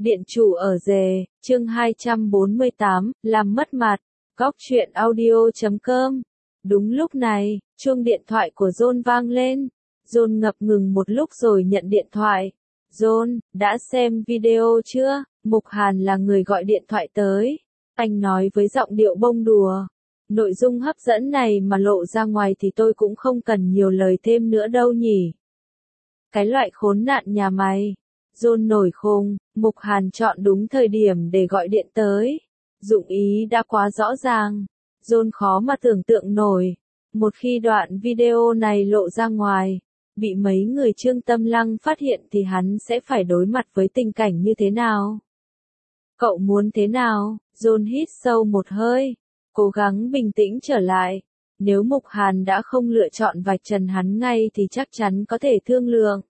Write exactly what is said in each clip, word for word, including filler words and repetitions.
Điện chủ ở rề, chương hai trăm bốn mươi tám, làm mất mặt. Góc truyện audio chấm com. Đúng lúc này, chuông điện thoại của John vang lên. John ngập ngừng một lúc rồi nhận điện thoại. John, đã xem video chưa? Mục Hàn là người gọi điện thoại tới. Anh nói với giọng điệu bông đùa. Nội dung hấp dẫn này mà lộ ra ngoài thì tôi cũng không cần nhiều lời thêm nữa đâu nhỉ. Cái loại khốn nạn nhà mày. John nổi khùng, Mục Hàn chọn đúng thời điểm để gọi điện tới. Dụng ý đã quá rõ ràng. John khó mà tưởng tượng nổi. Một khi đoạn video này lộ ra ngoài, bị mấy người Trương Tâm Lăng phát hiện thì hắn sẽ phải đối mặt với tình cảnh như thế nào? Cậu muốn thế nào? John hít sâu một hơi, cố gắng bình tĩnh trở lại. Nếu Mục Hàn đã không lựa chọn vạch trần hắn ngay thì chắc chắn có thể thương lượng.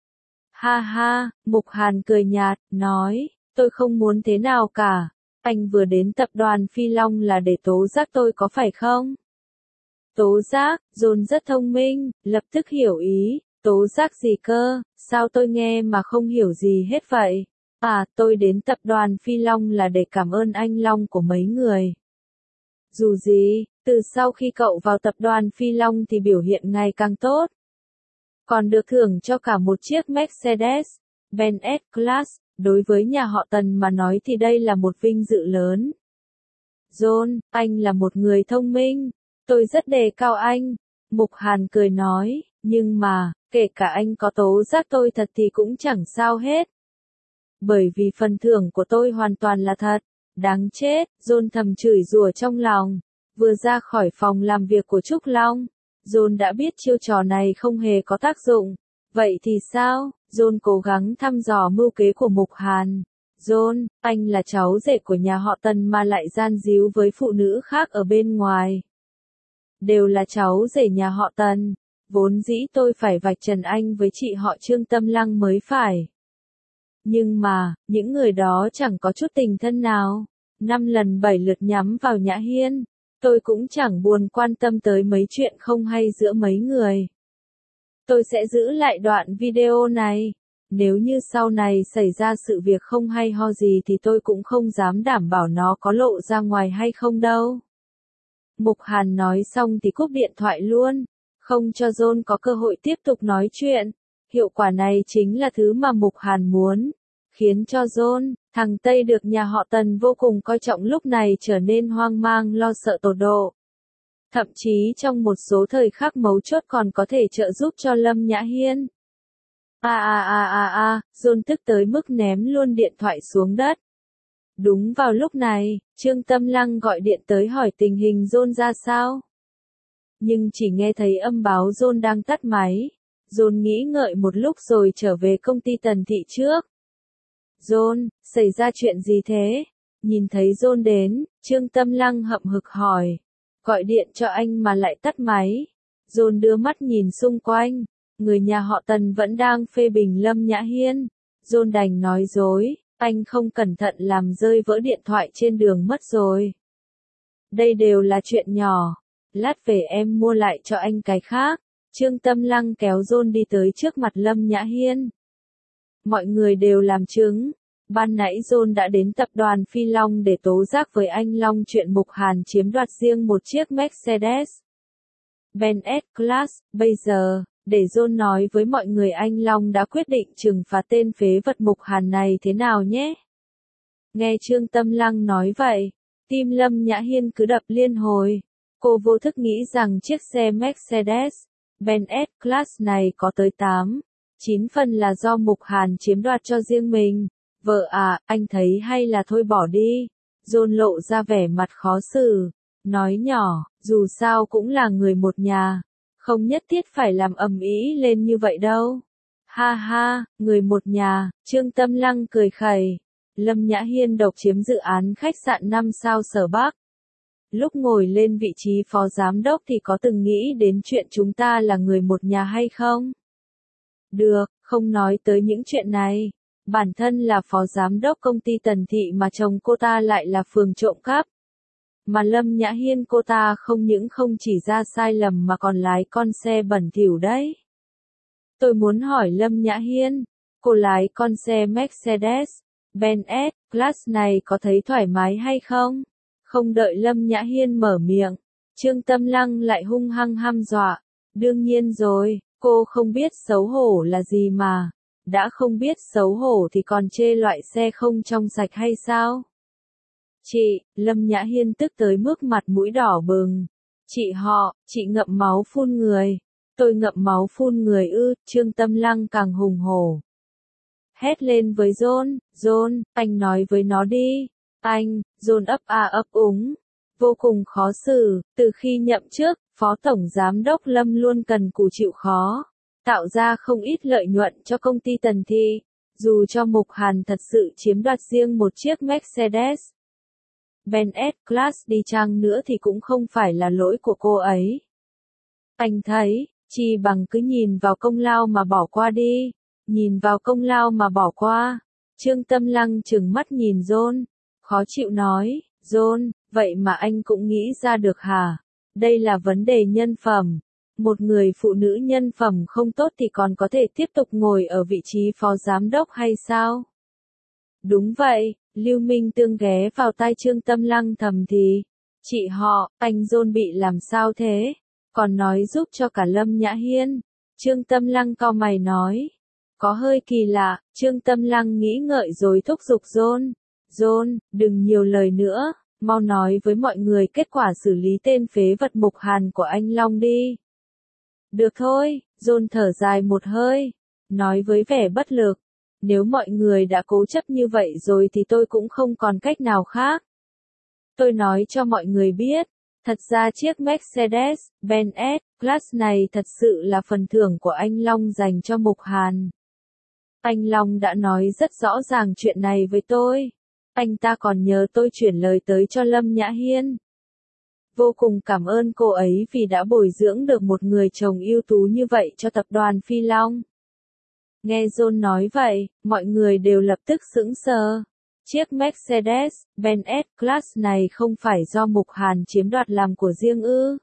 Ha ha, Mục Hàn cười nhạt, nói, tôi không muốn thế nào cả. Anh vừa đến tập đoàn Phi Long là để tố giác tôi có phải không? Tố giác, John rất thông minh, lập tức hiểu ý, tố giác gì cơ, sao tôi nghe mà không hiểu gì hết vậy? À, tôi đến tập đoàn Phi Long là để cảm ơn anh Long của mấy người. Dù gì, từ sau khi cậu vào tập đoàn Phi Long thì biểu hiện ngày càng tốt. Còn được thưởng cho cả một chiếc Mercedes-Benz S-Class, đối với nhà họ Tần mà nói thì đây là một vinh dự lớn. John, anh là một người thông minh, tôi rất đề cao anh. Mục Hàn cười nói, nhưng mà, kể cả anh có tố giác tôi thật thì cũng chẳng sao hết. Bởi vì phần thưởng của tôi hoàn toàn là thật. Đáng chết, John thầm chửi rủa trong lòng. Vừa ra khỏi phòng làm việc của Trúc Long, John đã biết chiêu trò này không hề có tác dụng. Vậy thì sao? John cố gắng thăm dò mưu kế của Mục Hàn. John, anh là cháu rể của nhà họ Tần mà lại gian díu với phụ nữ khác ở bên ngoài. Đều là cháu rể nhà họ Tần. Vốn dĩ tôi phải vạch trần anh với chị họ Trương Tâm Lăng mới phải. Nhưng mà, những người đó chẳng có chút tình thân nào. Năm lần bảy lượt nhắm vào Nhã Hiên. Tôi cũng chẳng buồn quan tâm tới mấy chuyện không hay giữa mấy người. Tôi sẽ giữ lại đoạn video này. Nếu như sau này xảy ra sự việc không hay ho gì thì tôi cũng không dám đảm bảo nó có lộ ra ngoài hay không đâu. Mục Hàn nói xong thì cúp điện thoại luôn. Không cho John có cơ hội tiếp tục nói chuyện. Hiệu quả này chính là thứ mà Mục Hàn muốn. Khiến cho John, thằng Tây được nhà họ Tần vô cùng coi trọng lúc này trở nên hoang mang lo sợ tột độ. Thậm chí trong một số thời khắc mấu chốt còn có thể trợ giúp cho Lâm Nhã Hiên. A a a a a, John tức tới mức ném luôn điện thoại xuống đất. Đúng vào lúc này, Trương Tâm Lăng gọi điện tới hỏi tình hình John ra sao. Nhưng chỉ nghe thấy âm báo John đang tắt máy. John nghĩ ngợi một lúc rồi trở về công ty Tần Thị trước. John, xảy ra chuyện gì thế? Nhìn thấy John đến, Trương Tâm Lăng hậm hực hỏi. Gọi điện cho anh mà lại tắt máy. John đưa mắt nhìn xung quanh. Người nhà họ Tần vẫn đang phê bình Lâm Nhã Hiên. John đành nói dối, anh không cẩn thận làm rơi vỡ điện thoại trên đường mất rồi. Đây đều là chuyện nhỏ. Lát về em mua lại cho anh cái khác. Trương Tâm Lăng kéo John đi tới trước mặt Lâm Nhã Hiên. Mọi người đều làm chứng. Ban nãy John đã đến tập đoàn Phi Long để tố giác với anh Long chuyện Mục Hàn chiếm đoạt riêng một chiếc Mercedes Benz S-Class. Bây giờ, để John nói với mọi người anh Long đã quyết định trừng phạt tên phế vật Mục Hàn này thế nào nhé. Nghe Trương Tâm Lăng nói vậy, tim Lâm Nhã Hiên cứ đập liên hồi. Cô vô thức nghĩ rằng chiếc xe Mercedes Benz S-Class này có tới tám, chín phần là do Mục Hàn chiếm đoạt cho riêng mình. Vợ à, anh thấy hay là thôi bỏ đi. John lộ ra vẻ mặt khó xử. Nói nhỏ, dù sao cũng là người một nhà. Không nhất thiết phải làm ầm ĩ lên như vậy đâu. Ha ha, người một nhà, Trương Tâm Lăng cười khẩy. Lâm Nhã Hiên độc chiếm dự án khách sạn năm sao Sở Bắc. Lúc ngồi lên vị trí phó giám đốc thì có từng nghĩ đến chuyện chúng ta là người một nhà hay không? Được, không nói tới những chuyện này. Bản thân là phó giám đốc công ty Tần Thị mà chồng cô ta lại là phường trộm cắp. Mà Lâm Nhã Hiên cô ta không những không chỉ ra sai lầm mà còn lái con xe bẩn thỉu đấy. Tôi muốn hỏi Lâm Nhã Hiên, cô lái con xe Mercedes Ben S, class này có thấy thoải mái hay không? Không đợi Lâm Nhã Hiên mở miệng, Trương Tâm Lăng lại hung hăng hăm dọa. Đương nhiên rồi, cô không biết xấu hổ là gì mà. Đã không biết xấu hổ thì còn chê loại xe không trong sạch hay sao? Chị, Lâm Nhã Hiên tức tới mức mặt mũi đỏ bừng. Chị họ, chị ngậm máu phun người. Tôi ngậm máu phun người ư, Trương Tâm Lăng càng hùng hổ. Hét lên với John, John, anh nói với nó đi. Anh, John ấp a ấp úng. Vô cùng khó xử, từ khi nhậm chức, Phó Tổng Giám đốc Lâm luôn cần cù chịu khó. Tạo ra không ít lợi nhuận cho công ty Tần Thị. Dù cho Mục Hàn thật sự chiếm đoạt riêng một chiếc Mercedes Benz S-Class đi chăng nữa thì cũng không phải là lỗi của cô ấy. Anh thấy, chi bằng cứ nhìn vào công lao mà bỏ qua đi. Nhìn vào công lao mà bỏ qua. Trương Tâm Lăng trừng mắt nhìn John. Khó chịu nói, John, vậy mà anh cũng nghĩ ra được hả? Đây là vấn đề nhân phẩm. Một người phụ nữ nhân phẩm không tốt thì còn có thể tiếp tục ngồi ở vị trí phó giám đốc hay sao? Đúng vậy, Lưu Minh Tương ghé vào tai Trương Tâm Lăng thầm thì. Chị họ, anh John bị làm sao thế? Còn nói giúp cho cả Lâm Nhã Hiên. Trương Tâm Lăng cau mày nói. Có hơi kỳ lạ, Trương Tâm Lăng nghĩ ngợi rồi thúc giục John. John, đừng nhiều lời nữa, mau nói với mọi người kết quả xử lý tên phế vật Mục Hàn của anh Long đi. Được thôi, John thở dài một hơi, nói với vẻ bất lực. Nếu mọi người đã cố chấp như vậy rồi thì tôi cũng không còn cách nào khác. Tôi nói cho mọi người biết, thật ra chiếc Mercedes Benz S-Class này thật sự là phần thưởng của anh Long dành cho Mục Hàn. Anh Long đã nói rất rõ ràng chuyện này với tôi. Anh ta còn nhờ tôi chuyển lời tới cho Lâm Nhã Hiên. Vô cùng cảm ơn cô ấy vì đã bồi dưỡng được một người chồng ưu tú như vậy cho tập đoàn Phi Long. Nghe John nói vậy, mọi người đều lập tức sững sờ. Chiếc Mercedes Benz S-Class này không phải do Mục Hàn chiếm đoạt làm của riêng ư?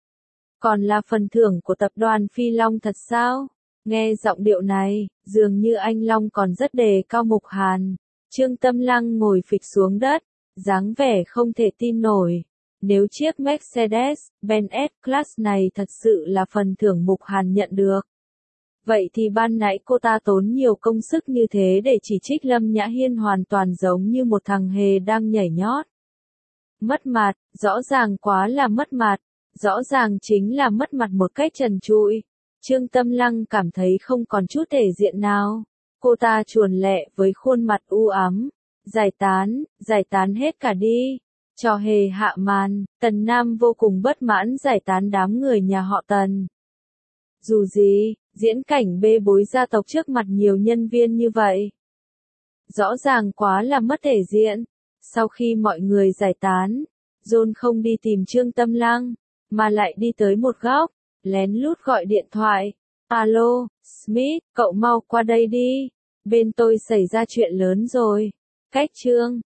Còn là phần thưởng của tập đoàn Phi Long thật sao? Nghe giọng điệu này, dường như anh Long còn rất đề cao Mục Hàn. Trương Tâm Lăng ngồi phịch xuống đất, dáng vẻ không thể tin nổi. Nếu chiếc Mercedes Benz S-Class này thật sự là phần thưởng Mục Hàn nhận được. Vậy thì ban nãy cô ta tốn nhiều công sức như thế để chỉ trích Lâm Nhã Hiên hoàn toàn giống như một thằng hề đang nhảy nhót. Mất mặt, rõ ràng quá là mất mặt, rõ ràng chính là mất mặt một cách trần trụi. Trương Tâm Lăng cảm thấy không còn chút thể diện nào. Cô ta chuồn lẹ với khuôn mặt u ám. Giải tán, giải tán hết cả đi. Trò hề hạ màn, Tần Nam vô cùng bất mãn giải tán đám người nhà họ Tần. Dù gì, diễn cảnh bê bối gia tộc trước mặt nhiều nhân viên như vậy. Rõ ràng quá là mất thể diện. Sau khi mọi người giải tán, John không đi tìm Trương Tâm Lăng, mà lại đi tới một góc, lén lút gọi điện thoại. Alo, Smith, cậu mau qua đây đi. Bên tôi xảy ra chuyện lớn rồi. Cách Trương